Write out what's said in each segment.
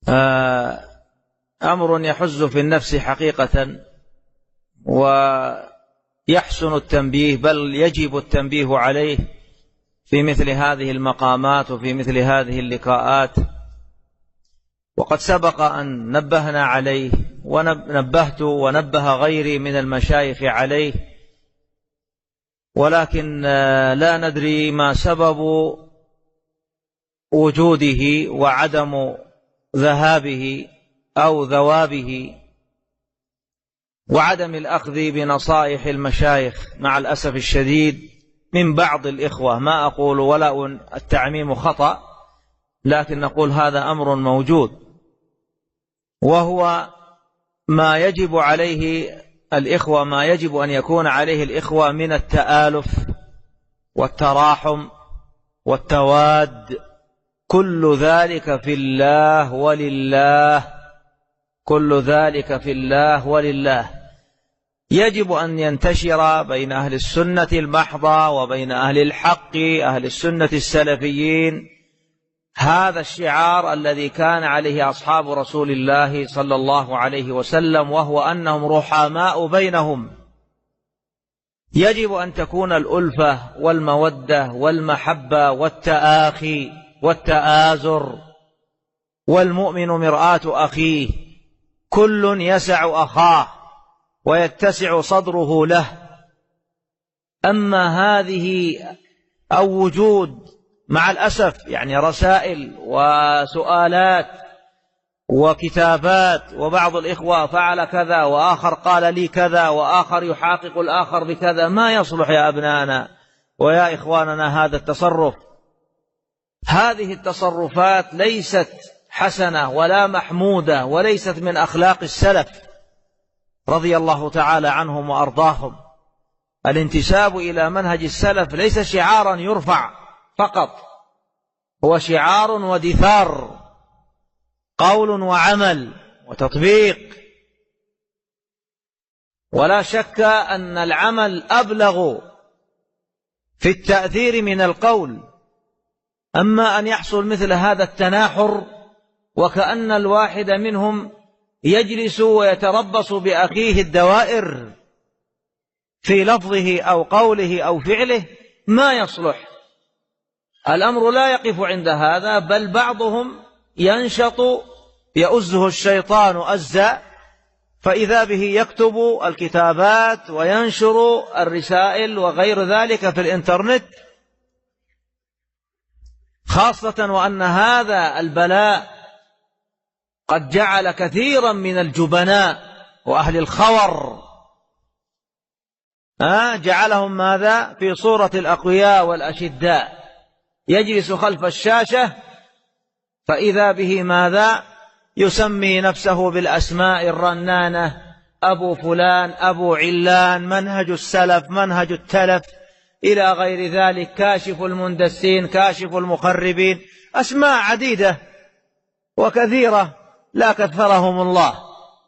أمر يحز في النفس حقيقة، ويحسن التنبيه، بل يجب التنبيه عليه في مثل هذه المقامات وفي مثل هذه اللقاءات. وقد سبق أن نبهنا عليه، ونبهت ونبه غيري من المشايخ عليه، ولكن لا ندري ما سبب وجوده وعدم ذهابه أو ذوابه وعدم الأخذ بنصائح المشايخ مع الأسف الشديد من بعض الإخوة. ما أقول ولا التعميم خطأ، لكن نقول هذا أمر موجود، وهو ما يجب عليه الإخوة، ما يجب أن يكون عليه الإخوة من التآلف والتراحم والتواد، كل ذلك في الله ولله، كل ذلك في الله ولله. يجب أن ينتشر بين أهل السنة المحضة وبين أهل الحق أهل السنة السلفيين هذا الشعار الذي كان عليه أصحاب رسول الله صلى الله عليه وسلم، وهو أنهم رحماء بينهم. يجب أن تكون الألفة والمودة والمحبة والتآخي والتآزر، والمؤمن مرآة أخيه، كل يسع أخاه ويتسع صدره له. أما هذه أو وجود مع الأسف يعني رسائل وسؤالات وكتابات، وبعض الإخوة فعل كذا وآخر قال لي كذا وآخر يحاقق الآخر بكذا، ما يصلح يا أبناءنا ويا إخواننا هذا التصرف. هذه التصرفات ليست حسنة ولا محمودة، وليست من أخلاق السلف رضي الله تعالى عنهم وأرضاهم. الانتساب إلى منهج السلف ليس شعارا يرفع فقط، هو شعار ودثار، قول وعمل وتطبيق. ولا شك أن العمل أبلغ في التأثير من القول. أما أن يحصل مثل هذا التناحر، وكأن الواحد منهم يجلس ويتربص بأخيه الدوائر في لفظه أو قوله أو فعله، ما يصلح. الأمر لا يقف عند هذا، بل بعضهم ينشط يؤزه الشيطان أزا، فإذا به يكتب الكتابات وينشر الرسائل وغير ذلك في الإنترنت، خاصة وأن هذا البلاء قد جعل كثيرا من الجبناء وأهل الخور جعلهم ماذا؟ في صورة الأقوياء والأشداء، يجلس خلف الشاشة فإذا به ماذا؟ يسمي نفسه بالأسماء الرنانة، أبو فلان، أبو علان، منهج السلف، منهج التلف، إلى غير ذلك، كاشف المندسين، كاشف المخربين، أسماء عديدة وكثيرة لا كثرهم الله.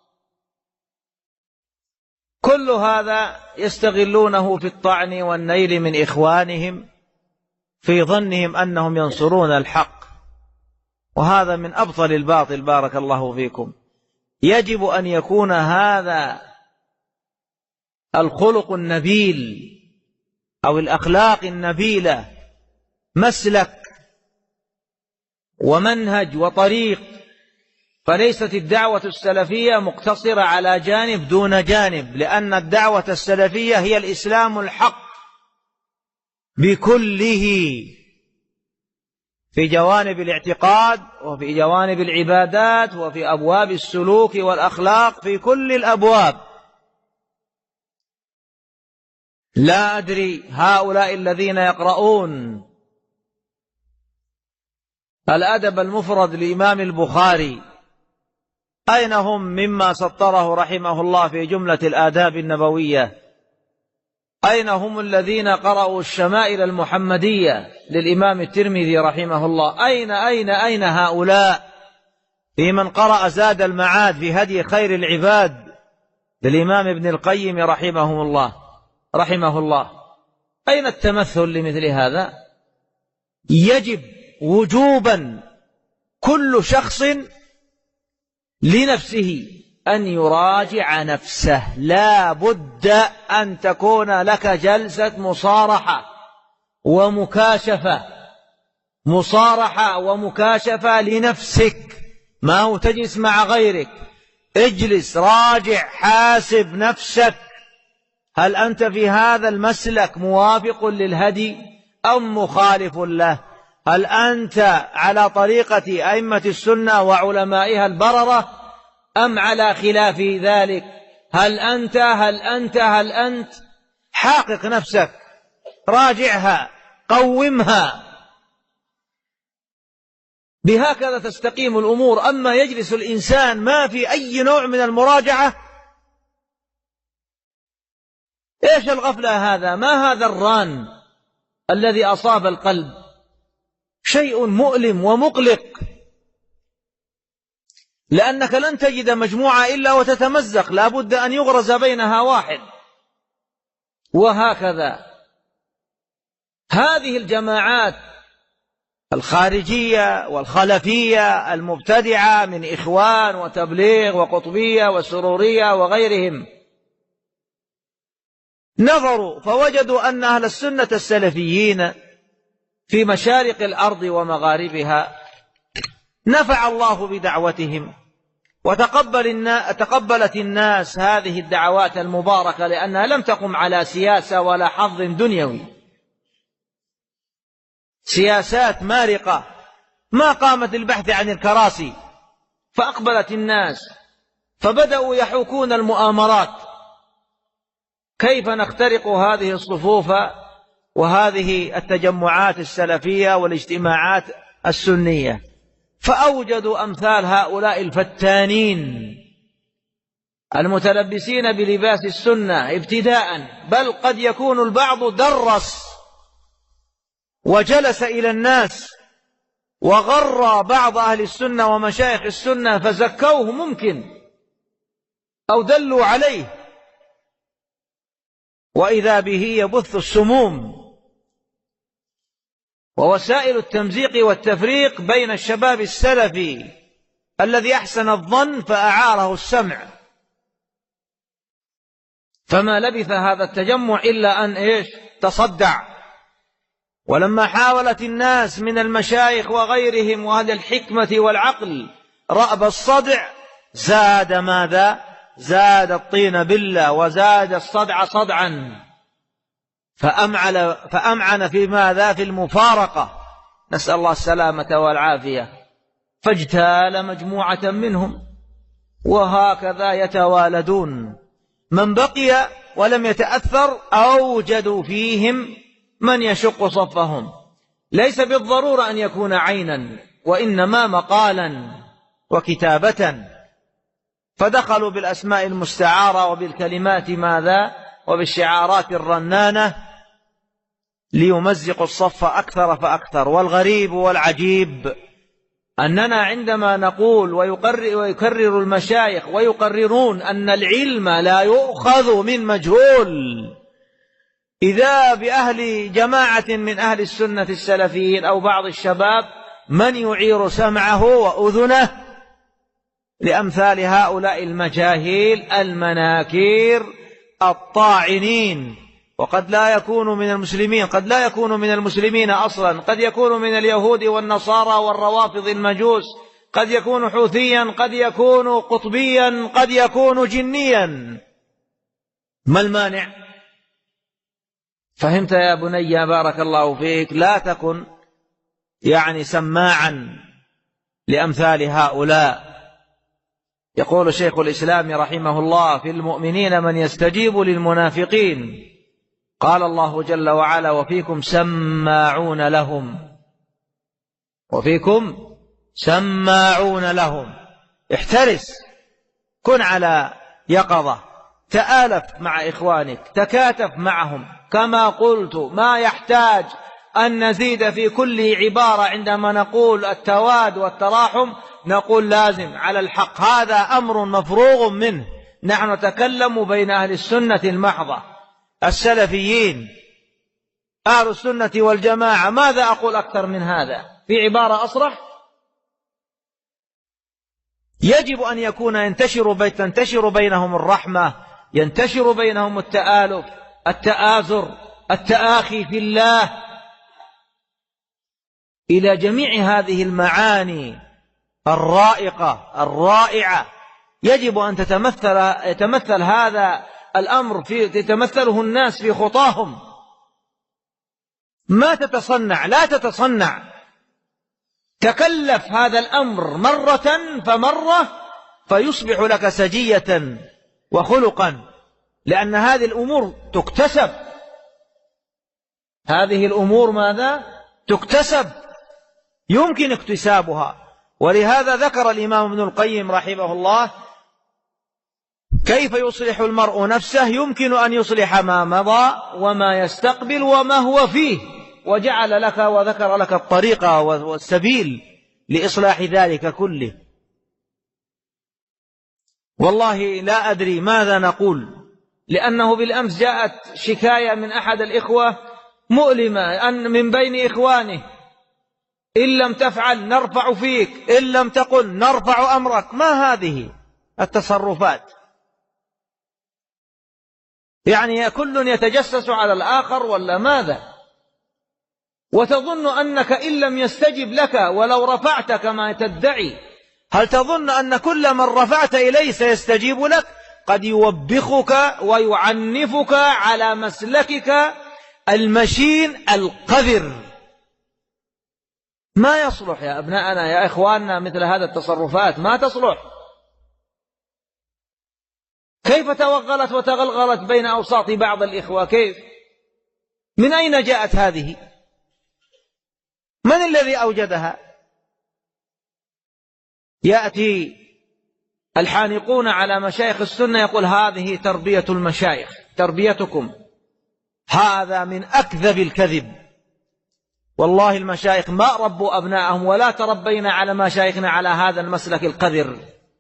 كل هذا يستغلونه في الطعن والنيل من إخوانهم في ظنهم أنهم ينصرون الحق، وهذا من أبطل الباطل. بارك الله فيكم. يجب أن يكون هذا الخلق النبيل أو الأخلاق النبيلة مسلك ومنهج وطريق، فليست الدعوة السلفية مقتصرة على جانب دون جانب، لأن الدعوة السلفية هي الإسلام الحق بكله، في جوانب الاعتقاد وفي جوانب العبادات وفي أبواب السلوك والأخلاق، في كل الأبواب. لا أدري هؤلاء الذين يقرؤون الأدب المفرد للإمام البخاري أين هم مما سطره رحمه الله في جملة الآداب النبوية؟ أين هم الذين قرأوا الشمائل المحمدية للإمام الترمذي رحمه الله؟ أين هؤلاء؟ في من قرأ زاد المعاد في هدي خير العباد للإمام ابن القيم رحمه الله. أين التمثل لمثل هذا؟ يجب وجوبا كل شخص لنفسه أن يراجع نفسه. لا بد أن تكون لك جلسة مصارحة ومكاشفة، مصارحة ومكاشفة لنفسك، ما هو تجلس مع غيرك. اجلس، راجع، حاسب نفسك، هل أنت في هذا المسلك موافق للهدي أم مخالف له؟ هل أنت على طريقة أئمة السنة وعلمائها البررة أم على خلاف ذلك؟ هل أنت حاقق نفسك، راجعها، قومها، بهكذا تستقيم الأمور. أما يجلس الإنسان ما في أي نوع من المراجعة، إيش الغفلة هذا؟ ما هذا الران الذي أصاب القلب؟ شيء مؤلم ومقلق، لأنك لن تجد مجموعة إلا وتتمزق، لا بد أن يغرز بينها واحد. وهكذا هذه الجماعات الخارجية والخلفية المبتدعة من إخوان وتبليغ وقطبية وسرورية وغيرهم، نظروا فوجدوا أن أهل السنة السلفيين في مشارق الأرض ومغاربها نفع الله بدعوتهم، وتقبلت الناس هذه الدعوات المباركة، لأنها لم تقم على سياسة ولا حظ دنيوي، سياسات مارقة ما قامت للبحث عن الكراسي. فأقبلت الناس فبدأوا يحوكون المؤامرات، كيف نخترق هذه الصفوف وهذه التجمعات السلفية والاجتماعات السنية. فأوجدوا أمثال هؤلاء الفتانين المتلبسين بلباس السنة ابتداء، بل قد يكون البعض درس وجلس إلى الناس وغر بعض أهل السنة ومشايخ السنة فزكوه ممكن أو دلوا عليه، وإذا به يبث السموم ووسائل التمزيق والتفريق بين الشباب السلفي الذي أحسن الظن فأعاره السمع. فما لبث هذا التجمع إلا أن تصدع. ولما حاولت الناس من المشايخ وغيرهم وأهل الحكمة والعقل رأب الصدع، زاد ماذا؟ زاد الطين بلة وزاد الصدع صدعا، فأمعن في ماذا؟ في المفارقة، نسأل الله السلامة والعافية. فاجتال مجموعة منهم، وهكذا يتوالدون. من بقي ولم يتأثر أوجدوا فيهم من يشق صفهم، ليس بالضرورة أن يكون عينا، وإنما مقالا وكتابة. فدخلوا بالأسماء المستعارة وبالكلمات ماذا؟ وبالشعارات الرنانة ليمزقوا الصف أكثر فأكثر. والغريب والعجيب أننا عندما نقول ويكرر المشايخ ويقررون أن العلم لا يؤخذ من مجهول، إذا بأهل جماعة من أهل السنة السلفيين أو بعض الشباب من يعير سمعه وأذنه لأمثال هؤلاء المجاهيل المناكير الطاعنين. وقد لا يكون من المسلمين، قد لا يكون من المسلمين أصلا، قد يكون من اليهود والنصارى والروافض المجوس، قد يكون حوثيا، قد يكون قطبيا، قد يكون جنيا. ما المانع؟ فهمت يا بني بارك الله فيك؟ لا تكن سماعا لأمثال هؤلاء. يقول شيخ الإسلام رحمه الله: في المؤمنين من يستجيب للمنافقين، قال الله جل وعلا: وفيكم سماعون لهم، وفيكم سماعون لهم. احترس، كن على يقظة، تآلف مع إخوانك، تكاتف معهم. كما قلت ما يحتاج أن نزيد في كل عبارة عندما نقول التواد والتراحم نقول لازم على الحق، هذا أمر مفروغ منه. نحن نتكلم بين أهل السنة المحضة السلفيين، أهل السنة والجماعة. ماذا أقول أكثر من هذا في عبارة أصرح؟ يجب أن يكون تنتشر بينهم الرحمة، ينتشر بينهم التآلف، التآزر، التآخي في الله، إلى جميع هذه المعاني الرائقة الرائعة. يجب أن يتمثل هذا الأمر يتمثله الناس في خطاهم. ما تتصنع، لا تتصنع، تكلف هذا الأمر مرة فمرة فيصبح لك سجية وخلقا، لأن هذه الأمور تكتسب. هذه الأمور ماذا؟ تكتسب، يمكن اكتسابها. ولهذا ذكر الإمام ابن القيم رحمه الله كيف يصلح المرء نفسه. يمكن أن يصلح ما مضى وما يستقبل وما هو فيه، وجعل لك وذكر لك الطريقة والسبيل لإصلاح ذلك كله. والله لا أدري ماذا نقول، لأنه بالأمس جاءت شكاية من أحد الإخوة مؤلمة أن من بين إخوانه: إن لم تفعل نرفع فيك، إن لم تقل نرفع أمرك. ما هذه التصرفات؟ يعني كل يتجسس على الآخر ولا ماذا؟ وتظن أنك إن لم يستجب لك ولو رفعت كما تدعي، هل تظن أن كل من رفعت إليه سيستجيب لك؟ قد يوبخك ويعنفك على مسلكك المشين القذر. ما يصلح يا أبناءنا يا إخواننا مثل هذا التصرفات، ما تصلح. كيف توغلت وتغلغلت بين أوساط بعض الإخوة؟ كيف؟ من أين جاءت هذه؟ من الذي أوجدها؟ يأتي الحانقون على مشايخ السنة يقول: هذه تربية المشايخ، تربيتكم. هذا من أكذب الكذب. والله المشايخ ما ربوا أبناءهم، ولا تربينا على مشايخنا على هذا المسلك القذر،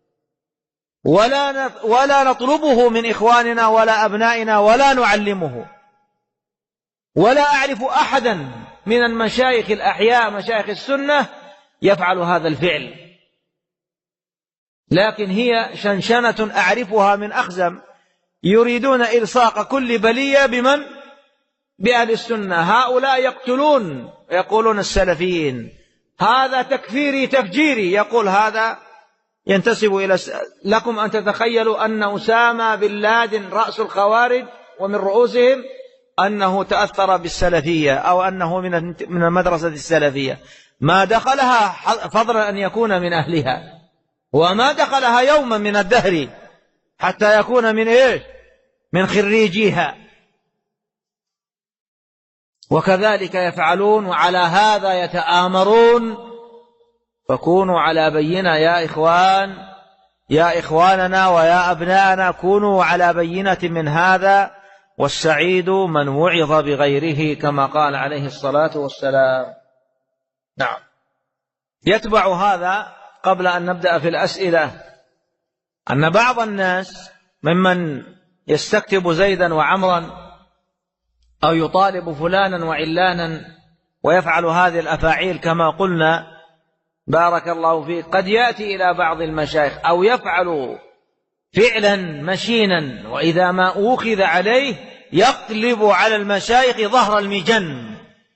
ولا نطلبه من إخواننا ولا أبنائنا، ولا نعلمه. ولا أعرف أحدا من المشايخ الأحياء مشايخ السنة يفعل هذا الفعل، لكن هي شنشنة أعرفها من أخزم، يريدون إلصاق كل بلية بمن؟ بأهل السنة. هؤلاء يقتلون، يقولون السلفيين. هذا تكفيري تفجيري، يقول هذا ينتسب إلى لكم أن تتخيلوا أن أسامة بن لادن رأس الخوارج ومن رؤوسهم أنه تأثر بالسلفية، أو أنه من المدرسة السلفية. ما دخلها فضلا أن يكون من أهلها، وما دخلها يوما من الدهر حتى يكون من إيش؟ من خريجيها. وكذلك يفعلون، وعلى هذا يتآمرون. فكونوا على بينة يا إخوان، يا إخواننا ويا أبناءنا، كونوا على بينة من هذا. والسعيد من وعظ بغيره، كما قال عليه الصلاة والسلام. نعم. يتبع هذا قبل أن نبدأ في الأسئلة أن بعض الناس ممن يستكتب زيدا وعمرا أو يطالب فلانا وعلانا ويفعل هذه الأفاعيل كما قلنا بارك الله فيك، قد يأتي إلى بعض المشايخ أو يفعل فعلا مشينا، وإذا ما أوخذ عليه يقلب على المشايخ ظهر المجن.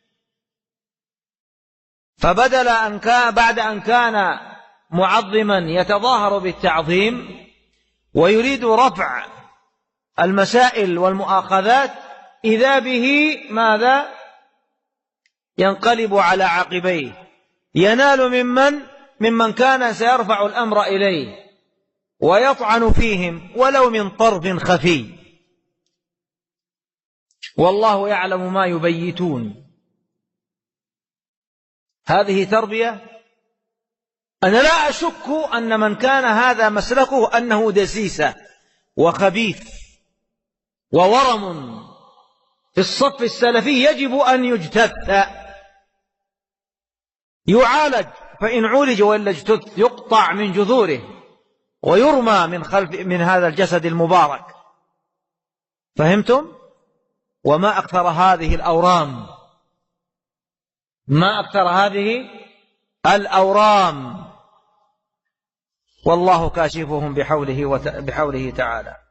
فبدل أن كان بعد أن كان معظما يتظاهر بالتعظيم ويريد رفع المسائل والمؤاخذات، إذا به ماذا؟ ينقلب على عقبيه، ينال ممن كان سيرفع الأمر إليه ويطعن فيهم ولو من طرف خفي. والله يعلم ما يبيتون. هذه تربية. أنا لا أشك أن من كان هذا مسلكه أنه دسيسة وخبيث وورم في الصف السلفي يجب أن يجتث، يعالج، فإن عولج وإلا اجتث يقطع من جذوره ويرمى من هذا الجسد المبارك. فهمتم؟ وما أكثر هذه الأورام، ما أكثر هذه الأورام. والله كاشفهم بحوله تعالى.